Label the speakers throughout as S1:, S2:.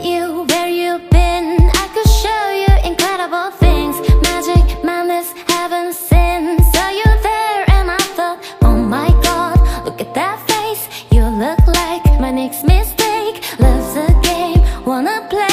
S1: you where you've been. I could show you incredible things, magic, madness, haven't seen. Saw you there and I thought, oh my god, look at that face. You look like my next mistake. Love's a game, wanna play.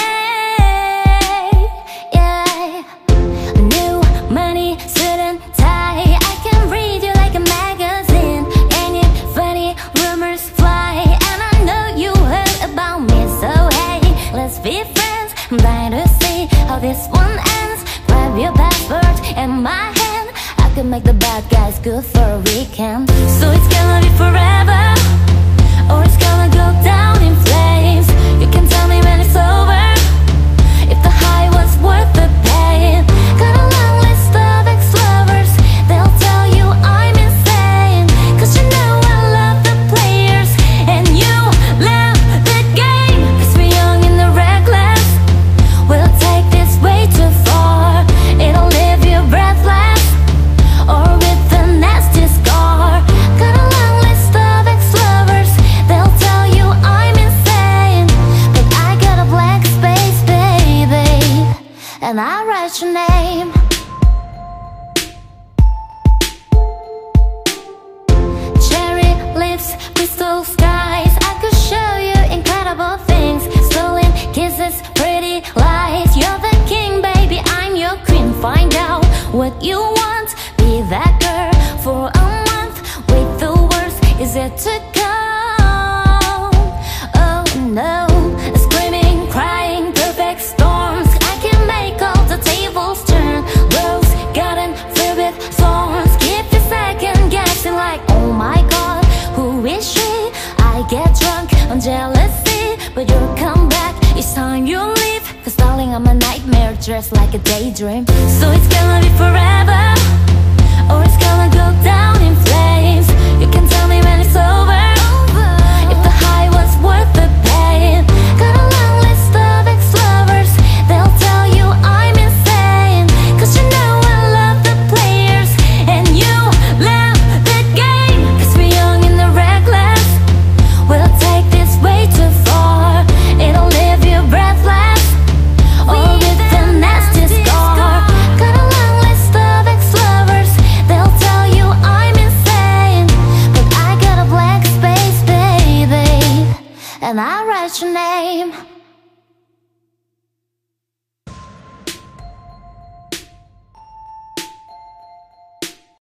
S1: Yeah, new money, suit and tie. I can read you like a magazine. Ain't it funny, rumors fly. And I know you heard about me, so hey, let's be friends. I'm dying to see how this one ends. Grab your passport in my hand. I can make the bad guys good for a weekend. So it's gonna be forever, or it's gonna go down in flames. You can tell me when it's over, if the high was worth the pain. Got a long list of ex-lovers, they'll tell you I'm insane. Cause you know I love the players, and you love the game. Cause we're young and the reckless, we'll take this way too far. It'll leave you breathless, or with a nasty scar. Got a long list of ex-lovers, they'll tell you I'm insane. But I got a blank space, baby, and I write your name. Cherry lips, crystal skies. I could show you incredible things. Stolen kisses, pretty lies. You're the king, baby, I'm your queen. Find out what you want, be that girl for a month. Wait, the worst is yet to come. Oh no, screaming, crying, perfect storms. I can make all the tables turn. Rose garden filled with thorns. Keep you second guessing like, oh my god, who is she? I get drunk on jealousy, but you'll come back each time you leave. Cause darling, I'm a nightmare dressed like a daydream. So it's gonna be forever,